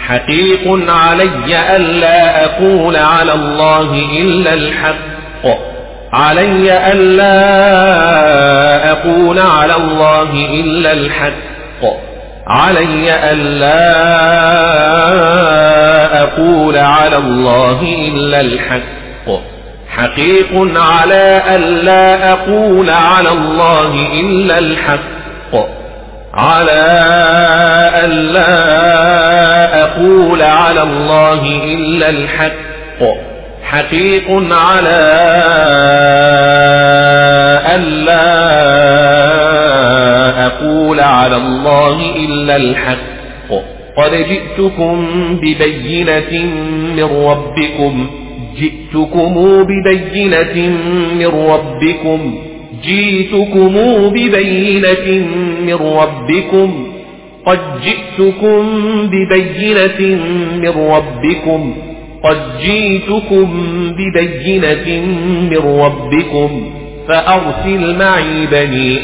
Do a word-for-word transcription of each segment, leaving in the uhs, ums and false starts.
حقيق علي ألا أقول على الله إلا الحق علي ألا أقول على الله إلا الحق علي ألا أقول على الله إلا الحق حقيق على ألا أقول على الله إلا الحق على ألا أقول على الله إلا الحق حقيق على ألا أقول على الله إلا الحق قد جئتكم ببينة من ربكم جئتكم ببينة من ربكم جئتكم ببينة من ربكم قد جئتكم ببينة من ربكم قد جئتكم ببينة من ربكم فأرسل معي بني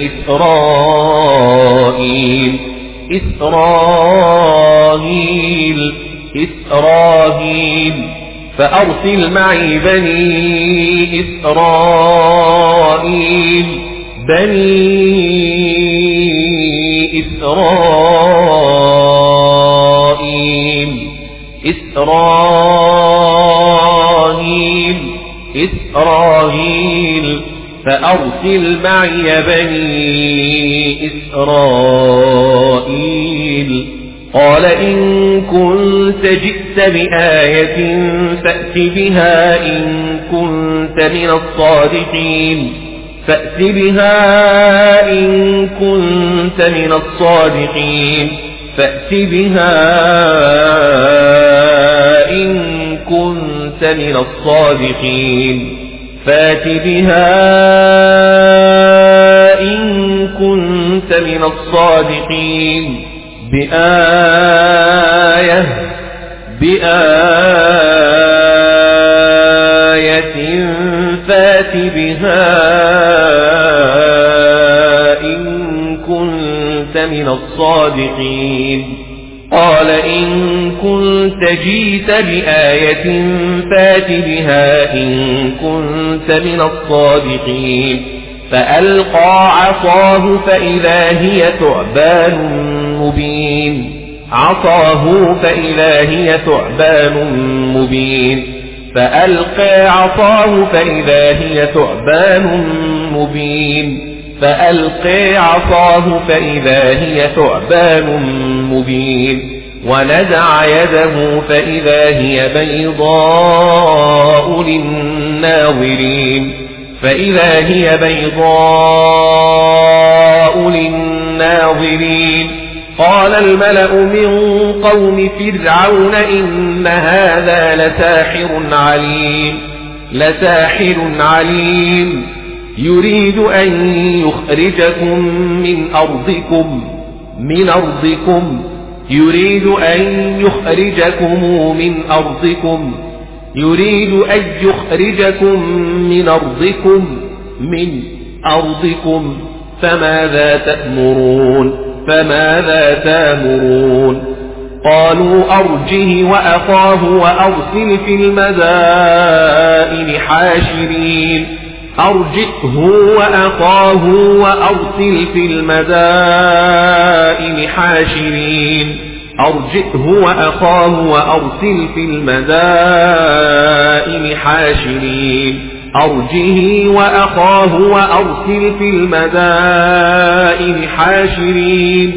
إسرائيل إسرائيل إسرائيل فأرسل معي بني إسرائيل بني إسرائيل إسرائيل إسرائيل فأرسل معي بني إسرائيل قال إن كنت جئت بآية فأت بها إن كنت من الصادقين فأت بها إن كنت من الصادقين فأت بها إن كنت من الصادقين فأت بها إن كنت من الصادقين بآية بآية فات بها إن كنت من الصادقين قال إن كنت جئت بآية فات بها إن كنت من الصادقين فألقى عصاه فإذا هي ثعبان مبين عصاه فإذا هي ثعبان مبين فألقى عصاه فإذا هي ثعبان مبين فألقى عصاه فإذا هي ثعبان مبين ونزع يده فإذا هي بيضاء للناظرين فإذا هي بيضاء للناظرين قال الملأ من قوم فرعون إن هذا لساحر عليم لساحر عليم يريد أن يخرجكم من أرضكم من أرضكم يريد أن يخرجكم من أرضكم يريد أن يخرجكم من أرضكم من أرضكم فماذا تأمرون فماذا تأمرون قالوا أرجه وأخاه وأرسل في المدائن حاشرين أرجئه وأخاه وأرسل في المدائن حاشرين أرجئه وأخاه وأرسل في المدائن حاشرين أرجه وأخاه وأرسل في المدائن حاشرين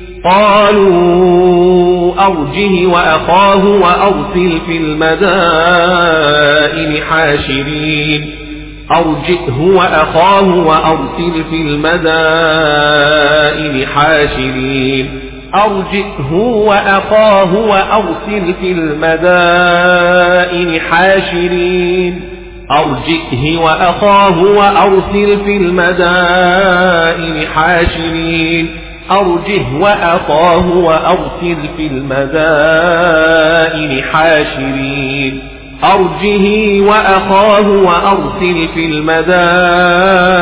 قالوا أرجه وأخاه وأرسل في المدائن حاشرين أرجئه وأخاه وأرسل في المدائن حاشرين أرجئه وأخاه وأرسل في المدائن حاشرين أرجئه وأخاه وأرسل في المدائن حاشرين أرجه وأخاه وأرسل في المدائن حاشرين أرجه وأخاه وأرسل في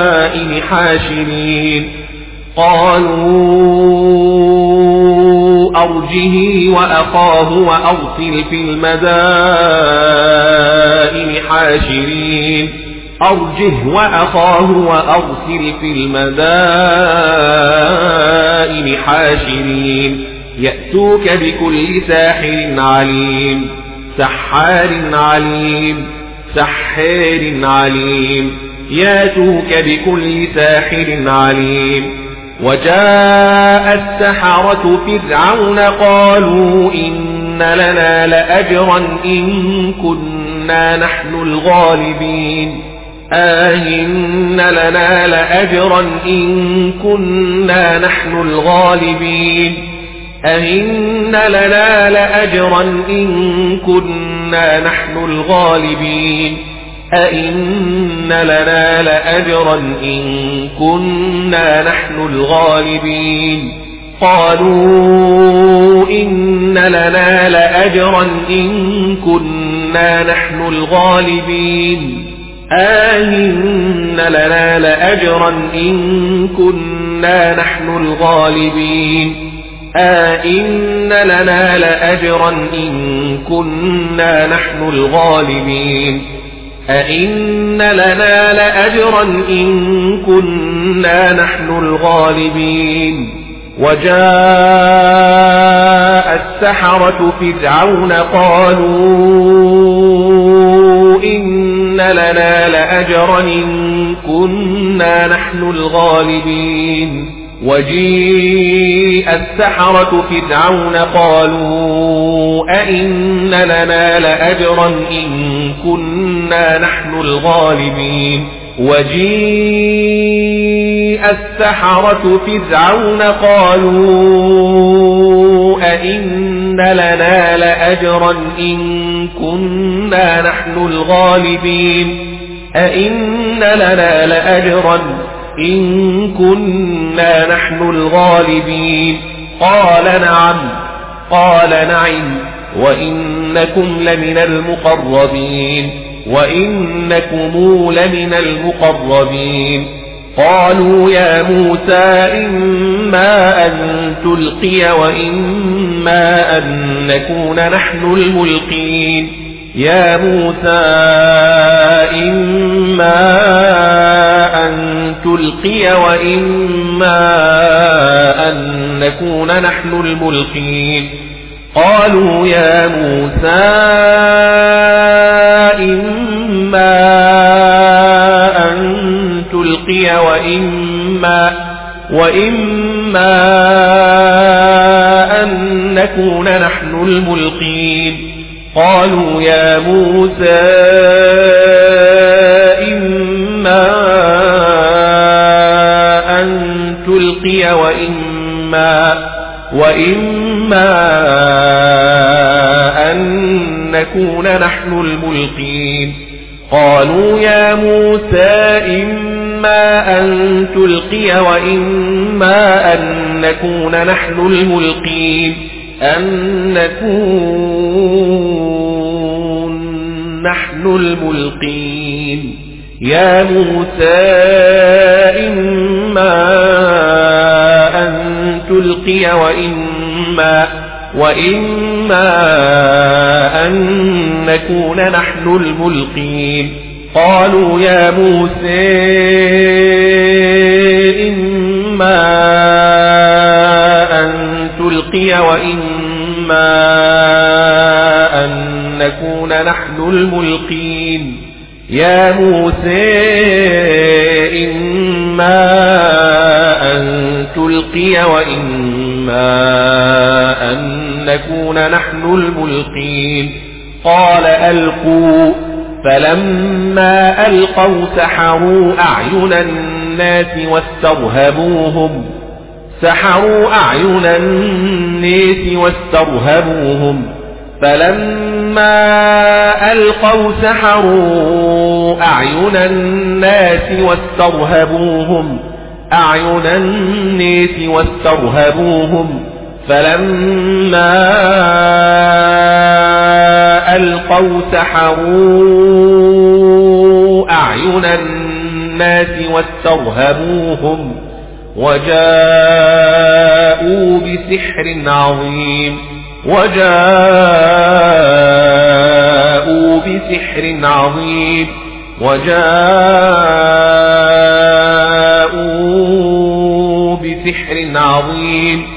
المدائن حاشرين قالوا أرجه وأخاه وأرسل في المدائن حاشرين أرجه وأخاه وأرسل في المدائن حاشرين يأتوك بكل ساحر عليم سحار عليم سحار عليم يأتوك بكل ساحر عليم. وجاء السحرة فرعون قالوا إن لنا لأجرا إن كنا نحن الغالبين آهن لنا لأجرا إن كنا نحن الغالبين أهن لنا لأجرا إن كنا نحن الغالبين أئن لنا لأجرا إن كنا نحن الغالبين قالوا إن لنا لأجرا إن كنا نحن الغالبين آهن لنا لأجرا إن كنا نحن الغالبين آئن لنا لأجرا إن كنا نحن الغالبين أئن لنا لأجرا إن كنا نحن الغالبين. وجاء السحرة فرعون قالوا إن لنا لأجرا إن كنا نحن الغالبين وجيء السحرة فرعون قالوا أئن لنا لأجرا إن كنا نحن الغالبين وجيء السحرة فرعون قالوا أئن لنا لأجرا إن كنا نحن الغالبين أئن لنا لأجرا إن كنا نحن الغالبين قال نعم قال نعم وإنكم لمن المقربين وإنكم لمن المقربين. قالوا يا موسى إما أن تلقي وإما أن نكون نحن الملقين يا موسى إما أن تلقي وإما أن نكون نحن الملقين. قالوا يا موسى إما أن تلقي وإما وإما أن نكون نحن الملقين. قالوا يا موسى إما أن تلقي وإما وإما أن نكون نحن الملقين. قالوا يا موسى إما أن تلقي وإما أن نكون نحن الملقين أن نكون نحن الملقين يا موسى إما أن تلقي وإما وإما أن نكون نحن الملقين. قالوا يا موسى إما أن تلقي وإما أن نكون نحن الملقين يا موسى إما أن تلقي وإما أن نكون نحن الملقين. قال ألقوا فلما ألقوا سحروا أعين الناس واسترهبوهم سحروا أعين الناس واسترهبوهم فلما ألقوا سحروا أعين الناس واسترهبوهم أعين الناس واسترهبوهم فلما ألقوا سحروا أعين الناس واسترهبوهم وجاءوا بسحر عظيم وجاءوا بسحر عظيم وجاءوا بسحر عظيم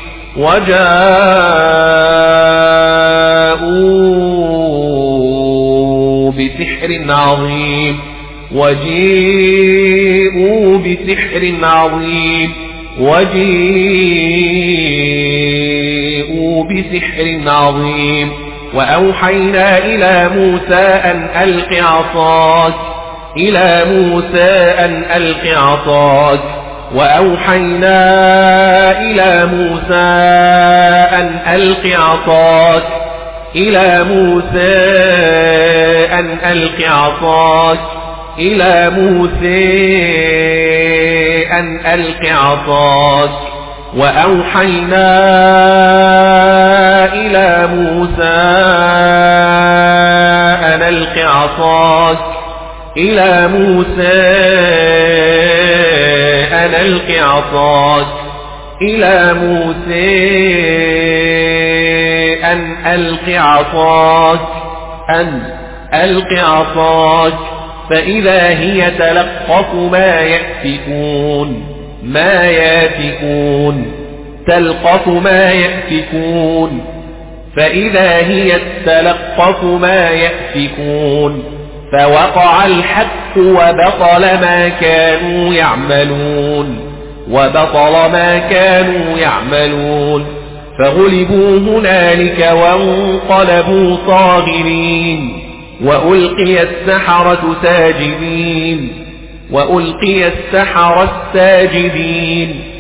وجاءوا بسحر عظيم وجيءوا بسحر عظيم وجيءوا بسحر عظيم وأوحينا إلى موسى أن ألق عصاك إلى موسى أن ألق عصاك وأوحينا إلى موسى أن ألق عصاك إلى موسى أن ألق عصاك إلى موسى أن ألق عصاك وأوحينا إلى موسى أن ألق عصاك إلى موسى أن ألق عصاك إلى موسى أن ألق عصاك أن ألق عصاك فإذا هي تلقف ما يأفكون ما يأفكون تلقف ما يأفكون فإذا هي تلقف ما يأفكون فوقع الحق وبطل ما كانوا يعملون وبطل ما كانوا يعملون فغلبوا هنالك وانقلبوا صاغرين وألقي السحرة ساجدين وألقي السحرة ساجدين